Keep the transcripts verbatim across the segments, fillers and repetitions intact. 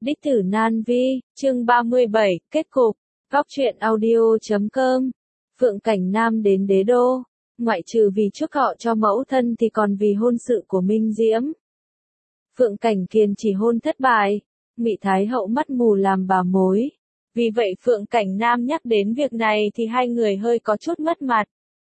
Đích tử nan vi, chương ba mươi bảy, kết cục, góc truyện audio chấm com. Phượng Cảnh Nam đến đế đô, ngoại trừ vì chuốc họ cho mẫu thân thì còn vì hôn sự của Minh Diễm. Phượng Cảnh Kiền chỉ hôn thất bại, Ngụy Thái Hậu mắt mù làm bà mối. Vì vậy Phượng Cảnh Nam nhắc đến việc này thì hai người hơi có chút mất mặt.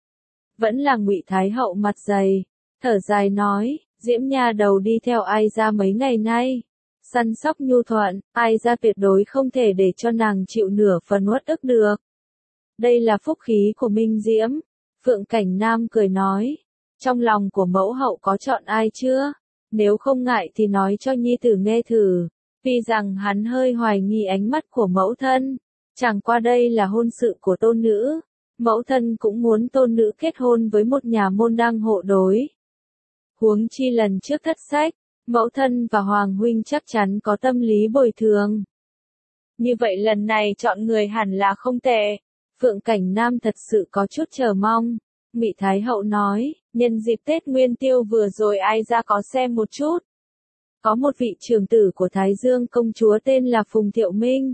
Vẫn là Ngụy Thái Hậu mặt dày, thở dài nói, Diễm nha đầu đi theo ai ra mấy ngày nay. Săn sóc nhu thuận, ai ra tuyệt đối không thể để cho nàng chịu nửa phần uất ức được. Đây là phúc khí của Minh Diễm. Phượng Cảnh Nam cười nói, trong lòng của mẫu hậu có chọn ai chưa? Nếu không ngại thì nói cho nhi tử nghe thử. Vì rằng hắn hơi hoài nghi ánh mắt của mẫu thân. Chẳng qua đây là hôn sự của tôn nữ. Mẫu thân cũng muốn tôn nữ kết hôn với một nhà môn đăng hộ đối. Huống chi lần trước thất sách, mẫu thân và Hoàng huynh chắc chắn có tâm lý bồi thường. Như vậy lần này chọn người hẳn là không tệ. Phượng Cảnh Nam thật sự có chút chờ mong. Ngụy Thái Hậu nói, nhân dịp Tết Nguyên Tiêu vừa rồi ai ra có xem một chút. Có một vị trưởng tử của Thái Dương công chúa tên là Phùng Thiệu Minh.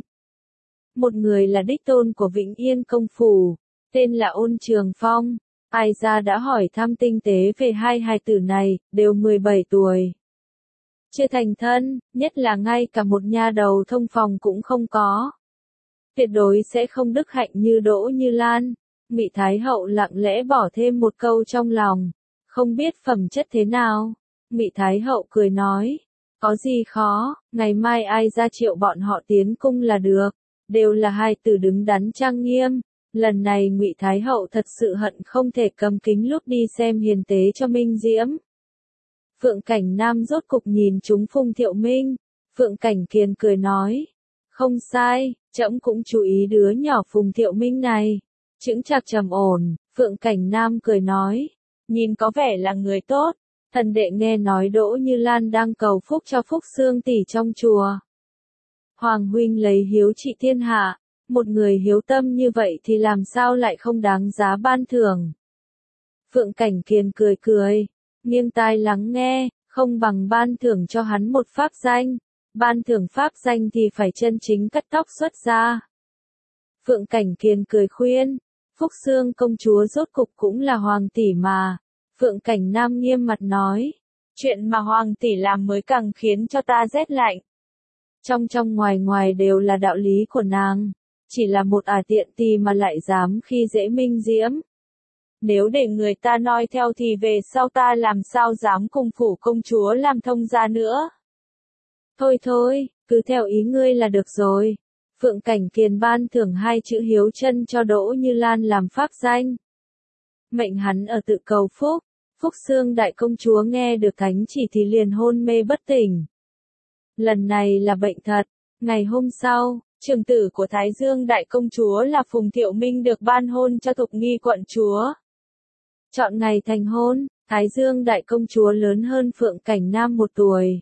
Một người là đích tôn của Vĩnh Yên công phủ, tên là Ôn Trường Phong. Ai ra đã hỏi thăm tinh tế về hai hài tử này, đều mười bảy tuổi. Chưa thành thân, nhất là ngay cả một nha đầu thông phòng cũng không có. Tuyệt đối sẽ không đức hạnh như Đỗ Như Lan. Ngụy Thái Hậu lặng lẽ bỏ thêm một câu trong lòng, không biết phẩm chất thế nào. Ngụy Thái Hậu cười nói, có gì khó, ngày mai ai ra triệu bọn họ tiến cung là được, đều là hai tử đứng đắn trang nghiêm. Lần này Ngụy Thái Hậu thật sự hận không thể cầm kính lúp đi xem hiền tế cho Minh Diễm. Phượng Cảnh Nam rốt cục nhìn chúng Phùng Thiệu Minh. Phượng Cảnh Kiền cười nói, không sai, trẫm cũng chú ý đứa nhỏ Phùng Thiệu Minh này. Chững chạc trầm ổn. Phượng Cảnh Nam cười nói, nhìn có vẻ là người tốt. Thần đệ nghe nói Đỗ Như Lan đang cầu phúc cho Phúc Xương tỷ trong chùa. Hoàng huynh lấy hiếu trị thiên hạ, một người hiếu tâm như vậy thì làm sao lại không đáng giá ban thưởng. Phượng Cảnh Kiền cười cười, nghiêng tai lắng nghe, không bằng ban thưởng cho hắn một pháp danh. Ban thưởng pháp danh thì phải chân chính cắt tóc xuất ra. Phượng Cảnh Kiền cười khuyên, Phúc Xương công chúa rốt cục cũng là hoàng tỷ mà. Phượng Cảnh Nam nghiêm mặt nói, chuyện mà hoàng tỷ làm mới càng khiến cho ta rét lạnh. Trong trong ngoài ngoài đều là đạo lý của nàng, chỉ là một ả tiện tì mà lại dám khi dễ Minh Diễm. Nếu để người ta nói theo thì về sau ta làm sao dám cùng phủ công chúa làm thông gia nữa. Thôi thôi, cứ theo ý ngươi là được rồi. Phượng Cảnh Kiền ban thưởng hai chữ hiếu chân cho Đỗ Như Lan làm pháp danh. Mệnh hắn ở tự cầu phúc. Phúc Xương đại công chúa nghe được thánh chỉ thì liền hôn mê bất tỉnh. Lần này là bệnh thật. Ngày hôm sau, trưởng tử của Thái Dương đại công chúa là Phùng Thiệu Minh được ban hôn cho Thục Nghi quận chúa. Chọn ngày thành hôn, Thái Dương đại công chúa lớn hơn Phượng Cảnh Nam một tuổi.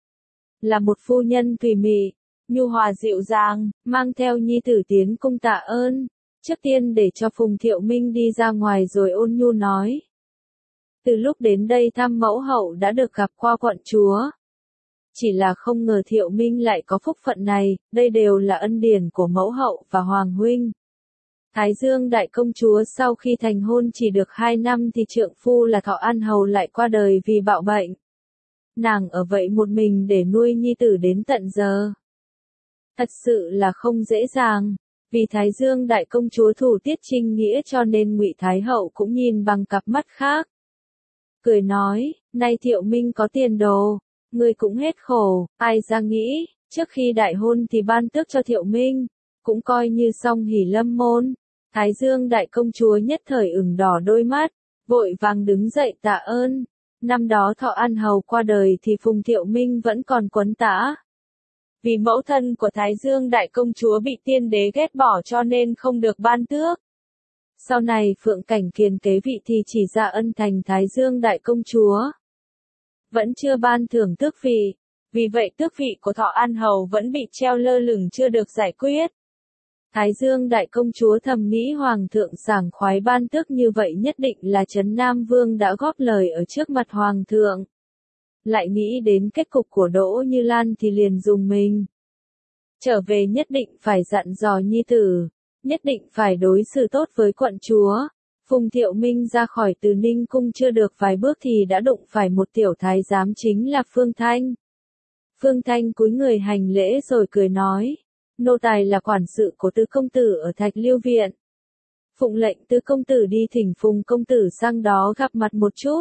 Là một phu nhân tùy mị, nhu hòa dịu dàng, mang theo nhi tử tiến cung tạ ơn. Trước tiên để cho Phùng Thiệu Minh đi ra ngoài rồi ôn nhu nói. Từ lúc đến đây thăm mẫu hậu đã được gặp qua quận chúa. Chỉ là không ngờ Thiệu Minh lại có phúc phận này, đây đều là ân điển của mẫu hậu và Hoàng huynh. Thái Dương đại công chúa sau khi thành hôn chỉ được hai năm thì trượng phu là Thọ An Hầu lại qua đời vì bạo bệnh. Nàng ở vậy một mình để nuôi nhi tử đến tận giờ. Thật sự là không dễ dàng. Vì Thái Dương đại công chúa thủ tiết trinh nghĩa cho nên Ngụy Thái Hậu cũng nhìn bằng cặp mắt khác. Cười nói, nay Thiệu Minh có tiền đồ, người cũng hết khổ. Ai ra nghĩ, trước khi đại hôn thì ban tước cho Thiệu Minh, cũng coi như xong hỉ lâm môn. Thái Dương đại công chúa nhất thời ửng đỏ đôi mắt, vội vàng đứng dậy tạ ơn. Năm đó Thọ An Hầu qua đời thì Phùng Thiệu Minh vẫn còn quấn tã. Vì mẫu thân của Thái Dương đại công chúa bị tiên đế ghét bỏ cho nên không được ban tước. Sau này Phượng Cảnh Kiền kế vị thì chỉ ra ân thành Thái Dương đại công chúa. Vẫn chưa ban thưởng tước vị, vì vậy tước vị của Thọ An Hầu vẫn bị treo lơ lửng chưa được giải quyết. Thái Dương đại công chúa thầm nghĩ Hoàng thượng sảng khoái ban tước như vậy nhất định là Trấn Nam Vương đã góp lời ở trước mặt Hoàng thượng. Lại nghĩ đến kết cục của Đỗ Như Lan thì liền dùng mình. trở về nhất định phải dặn dò nhi tử, nhất định phải đối xử tốt với quận chúa. Phùng Thiệu Minh ra khỏi Từ Ninh cung chưa được vài bước thì đã đụng phải một tiểu thái giám chính là Phương Thanh. Phương Thanh cúi người hành lễ rồi cười nói, nô tài là quản sự của Tứ công tử ở Thạch Lưu viện. Phụng lệnh Tứ công tử đi thỉnh Phùng công tử sang đó gặp mặt một chút.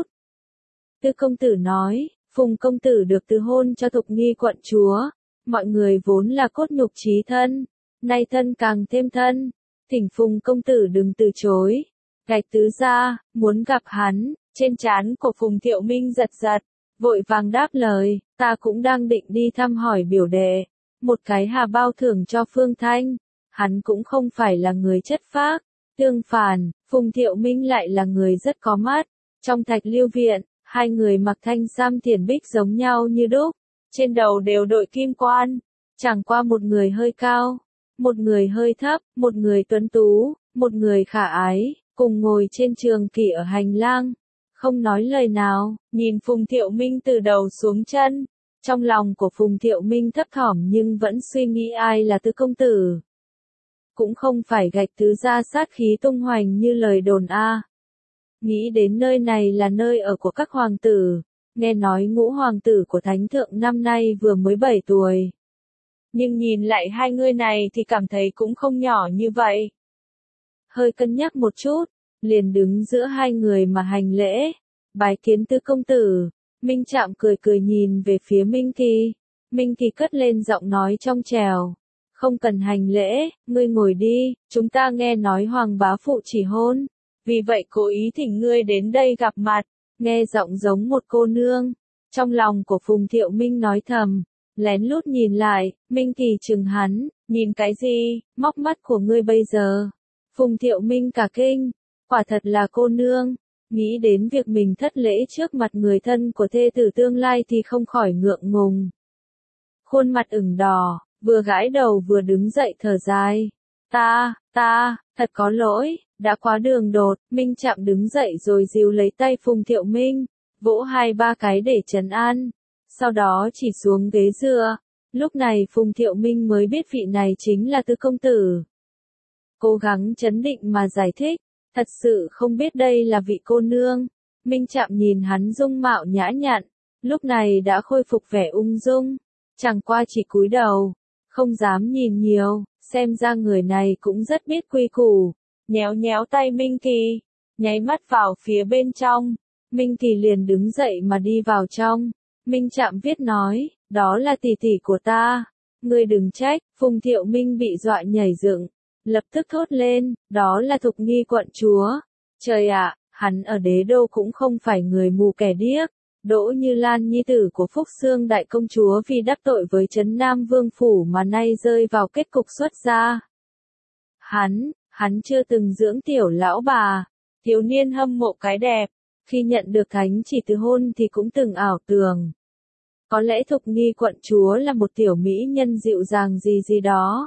Tứ công tử nói, Phùng công tử được tứ hôn cho Thục Nghi quận chúa, mọi người vốn là cốt nhục chí thân, nay thân càng thêm thân, thỉnh Phùng công tử đừng từ chối. Gạch tứ ra, muốn gặp hắn, trên trán của Phùng Thiệu Minh giật giật, vội vàng đáp lời, ta cũng đang định đi thăm hỏi biểu đệ, một cái hà bao thưởng cho Phương Thanh, hắn cũng không phải là người chất phác, tương phản, Phùng Thiệu Minh lại là người rất có mắt, trong Thạch Lưu viện, hai người mặc thanh sam thiền bích giống nhau như đúc, trên đầu đều đội kim quan, chẳng qua một người hơi cao, một người hơi thấp, một người tuấn tú, một người khả ái. Cùng ngồi trên trường kỷ ở hành lang, không nói lời nào, nhìn Phùng Thiệu Minh từ đầu xuống chân. Trong lòng của Phùng Thiệu Minh thấp thỏm nhưng vẫn suy nghĩ ai là Tứ công tử. Cũng không phải gạch tứ ra sát khí tung hoành như lời đồn a. Nghĩ đến nơi này là nơi ở của các hoàng tử, nghe nói ngũ hoàng tử của Thánh Thượng năm nay vừa mới bảy tuổi. Nhưng nhìn lại hai người này thì cảm thấy cũng không nhỏ như vậy. Hơi cân nhắc một chút, liền đứng giữa hai người mà hành lễ, bái kiến Tứ công tử. Minh Trạm cười cười nhìn về phía Minh Kỳ, Minh Kỳ cất lên giọng nói trong trèo, không cần hành lễ, ngươi ngồi đi, chúng ta nghe nói hoàng bá phụ chỉ hôn, vì vậy cố ý thỉnh ngươi đến đây gặp mặt, nghe giọng giống một cô nương, trong lòng của Phùng Thiệu Minh nói thầm, lén lút nhìn lại, Minh Kỳ chừng hắn, nhìn cái gì, móc mắt của ngươi bây giờ. Phùng Thiệu Minh cả kinh, quả thật là cô nương, nghĩ đến việc mình thất lễ trước mặt người thân của thê tử tương lai thì không khỏi ngượng ngùng. Khuôn mặt ửng đỏ, vừa gãi đầu vừa đứng dậy thở dài. Ta, ta, thật có lỗi, đã quá đường đột, Minh Trạm đứng dậy rồi dìu lấy tay Phùng Thiệu Minh, vỗ hai ba cái để trấn an, sau đó chỉ xuống ghế dựa. Lúc này Phùng Thiệu Minh mới biết vị này chính là Tứ công tử. Cố gắng trấn định mà giải thích, thật sự không biết đây là vị cô nương. Minh Trạm nhìn hắn dung mạo nhã nhặn, lúc này đã khôi phục vẻ ung dung, chẳng qua chỉ cúi đầu, không dám nhìn nhiều, xem ra người này cũng rất biết quy củ. Nhéo nhéo tay Minh Kỳ, nháy mắt vào phía bên trong, Minh Kỳ liền đứng dậy mà đi vào trong. Minh Trạm viết nói, đó là tỷ tỷ của ta, ngươi đừng trách. Phùng Thiệu Minh bị dọa nhảy dựng, lập tức thốt lên, đó là Thục Nghi quận chúa. Trời ạ, hắn ở Đế Đô cũng không phải người mù kẻ điếc. Đỗ Như Lan nhi tử của Phúc Xương đại công chúa vì đắc tội với Trấn Nam Vương phủ mà nay rơi vào kết cục xuất gia. Hắn, hắn chưa từng dưỡng tiểu lão bà, thiếu niên hâm mộ cái đẹp, khi nhận được thánh chỉ từ hôn thì cũng từng ảo tưởng. Có lẽ Thục Nghi quận chúa là một tiểu mỹ nhân dịu dàng gì gì đó.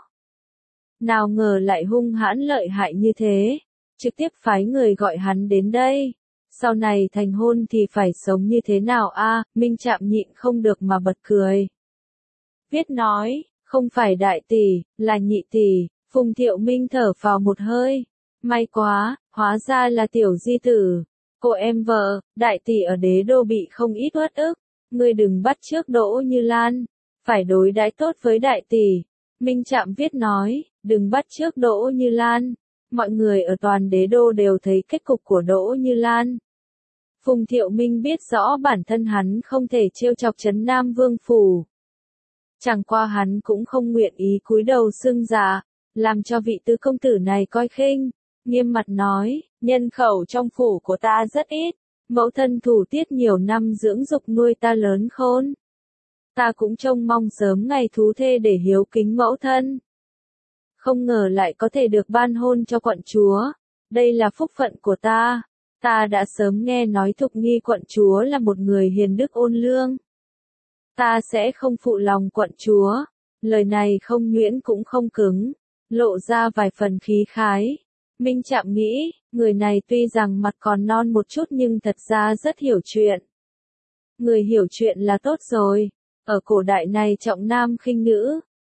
Nào ngờ lại hung hãn lợi hại như thế, trực tiếp phái người gọi hắn đến đây. Sau này thành hôn thì phải sống như thế nào a? À, Minh Trạm nhịn không được mà bật cười. Viết nói, không phải đại tỷ, là nhị tỷ. Phùng Thiệu Minh thở phào một hơi. May quá, hóa ra là tiểu di tử. Cô em vợ, đại tỷ ở Đế Đô bị không ít uất ức. Ngươi đừng bắt chước Đỗ Như Lan, phải đối đãi tốt với đại tỷ. Minh Trạm viết nói, đừng bắt chước Đỗ Như Lan. Mọi người ở toàn Đế Đô đều thấy kết cục của Đỗ Như Lan. Phùng Thiệu Minh biết rõ bản thân hắn không thể trêu chọc Trấn Nam Vương phủ. Chẳng qua hắn cũng không nguyện ý cúi đầu xưng dạ, làm cho vị Tứ công tử này coi khinh, nghiêm mặt nói, nhân khẩu trong phủ của ta rất ít, mẫu thân thủ tiết nhiều năm dưỡng dục nuôi ta lớn khôn. Ta cũng trông mong sớm ngày thú thê để hiếu kính mẫu thân. Không ngờ lại có thể được ban hôn cho quận chúa, đây là phúc phận của ta. Ta đã sớm nghe nói Thục Nghi quận chúa là một người hiền đức ôn lương. Ta sẽ không phụ lòng quận chúa. Lời này không nhuyễn cũng không cứng, lộ ra vài phần khí khái. Minh Trạm nghĩ, người này tuy rằng mặt còn non một chút nhưng thật ra rất hiểu chuyện. Người hiểu chuyện là tốt rồi. Ở cổ đại này trọng nam khinh nữ,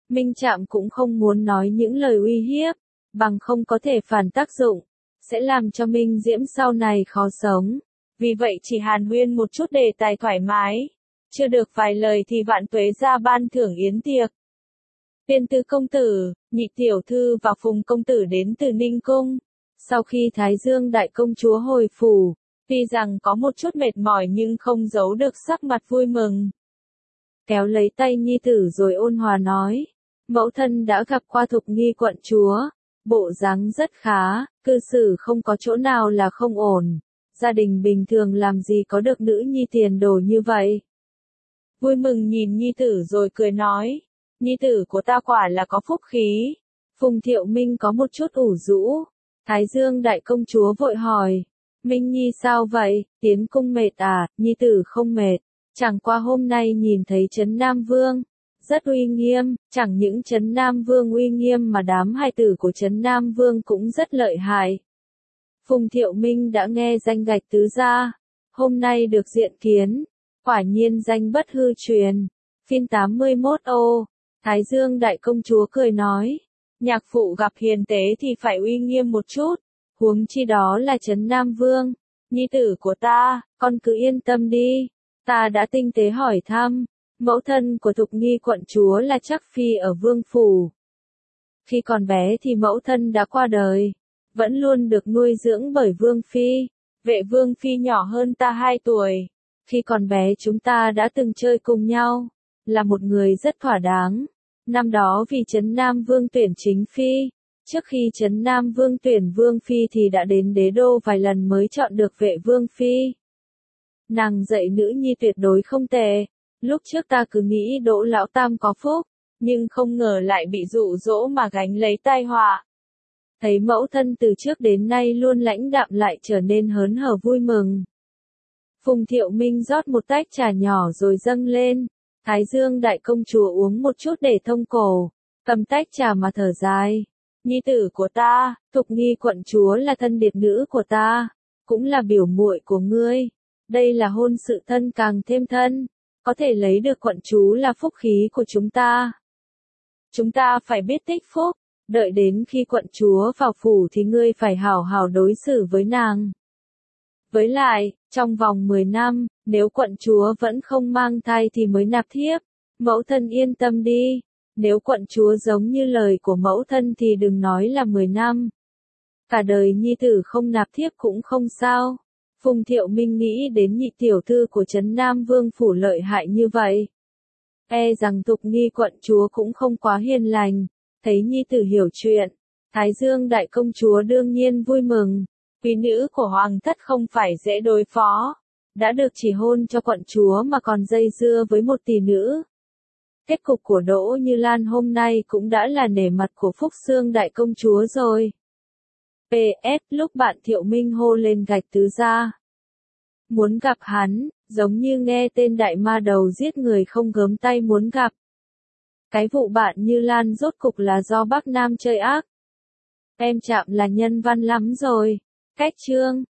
Minh Trạm cũng không muốn nói những lời uy hiếp, bằng không có thể phản tác dụng, sẽ làm cho Minh Diễm sau này khó sống. Vì vậy chỉ hàn huyên một chút đề tài thoải mái. Chưa được vài lời thì Vạn Tuế ra ban thưởng yến tiệc. Viên Tứ công tử, Nhị tiểu thư và Phùng công tử đến từ Ninh cung. Sau khi Thái Dương đại công chúa hồi phủ, tuy rằng có một chút mệt mỏi nhưng không giấu được sắc mặt vui mừng. Kéo lấy tay nhi tử rồi ôn hòa nói, mẫu thân đã gặp qua Thục Nghi quận chúa, bộ dáng rất khá, cư xử không có chỗ nào là không ổn. Gia đình bình thường làm gì có được nữ nhi tiền đồ như vậy. Vui mừng nhìn nhi tử rồi cười nói, nhi tử của ta quả là có phúc khí. Phùng Thiệu Minh có một chút ủ rũ. Thái Dương đại công chúa vội hỏi, Minh Nhi sao vậy, tiến cung mệt à? Nhi tử không mệt, chẳng qua hôm nay nhìn thấy Trấn Nam Vương, rất uy nghiêm, chẳng những Trấn Nam Vương uy nghiêm mà đám hài tử của Trấn Nam Vương cũng rất lợi hại. Phùng Thiệu Minh đã nghe danh Gạch Tứ gia, hôm nay được diện kiến, quả nhiên danh bất hư truyền. Phim tám mươi mốt ô, Thái Dương đại công chúa cười nói, nhạc phụ gặp hiền tế thì phải uy nghiêm một chút, huống chi đó là Trấn Nam Vương, nhi tử của ta, con cứ yên tâm đi, ta đã tinh tế hỏi thăm, mẫu thân của Thục Nghi quận chúa là Trắc Phi ở Vương Phủ. Khi còn bé thì mẫu thân đã qua đời, vẫn luôn được nuôi dưỡng bởi Vương Phi, Vệ Vương Phi nhỏ hơn ta hai tuổi, khi còn bé chúng ta đã từng chơi cùng nhau, là một người rất thỏa đáng. Năm đó vì Trấn Nam Vương tuyển chính phi, trước khi Trấn Nam Vương tuyển Vương Phi thì đã đến đế đô vài lần mới chọn được Vệ Vương Phi. Nàng dạy nữ nhi tuyệt đối không tệ, lúc trước ta cứ nghĩ Đỗ Lão Tam có phúc, nhưng không ngờ lại bị dụ dỗ mà gánh lấy tai họa. Thấy mẫu thân từ trước đến nay luôn lãnh đạm lại trở nên hớn hở vui mừng. Phùng Thiệu Minh rót một tách trà nhỏ rồi dâng lên. Thái Dương đại công chúa uống một chút để thông cổ, cầm tách trà mà thở dài. Nhi tử của ta, Thục Nghi quận chúa là thân điệt nữ của ta, cũng là biểu muội của ngươi. Đây là hôn sự thân càng thêm thân, có thể lấy được quận chúa là phúc khí của chúng ta. Chúng ta phải biết tích phúc, đợi đến khi quận chúa vào phủ thì ngươi phải hảo hảo đối xử với nàng. Với lại, trong vòng mười năm, nếu quận chúa vẫn không mang thai thì mới nạp thiếp. Mẫu thân yên tâm đi, nếu quận chúa giống như lời của mẫu thân thì đừng nói là mười năm. Cả đời nhi tử không nạp thiếp cũng không sao. Phùng Thiệu Minh nghĩ đến nhị tiểu thư của Trấn Nam Vương phủ lợi hại như vậy. E rằng Thục Nghi quận chúa cũng không quá hiền lành, thấy nhi tử hiểu chuyện. Thái Dương đại công chúa đương nhiên vui mừng. Quý nữ của hoàng thất không phải dễ đối phó, đã được chỉ hôn cho quận chúa mà còn dây dưa với một tỷ nữ. Kết cục của Đỗ Như Lan hôm nay cũng đã là nể mặt của Phúc Xương đại công chúa rồi. pê ét lúc bạn Thiệu Minh hô lên Gạch Tứ gia. Muốn gặp hắn, giống như nghe tên đại ma đầu giết người không gớm tay muốn gặp. Cái vụ bạn Như Lan rốt cục là do Bắc Nam chơi ác. Em Trạm là nhân văn lắm rồi. Cách chương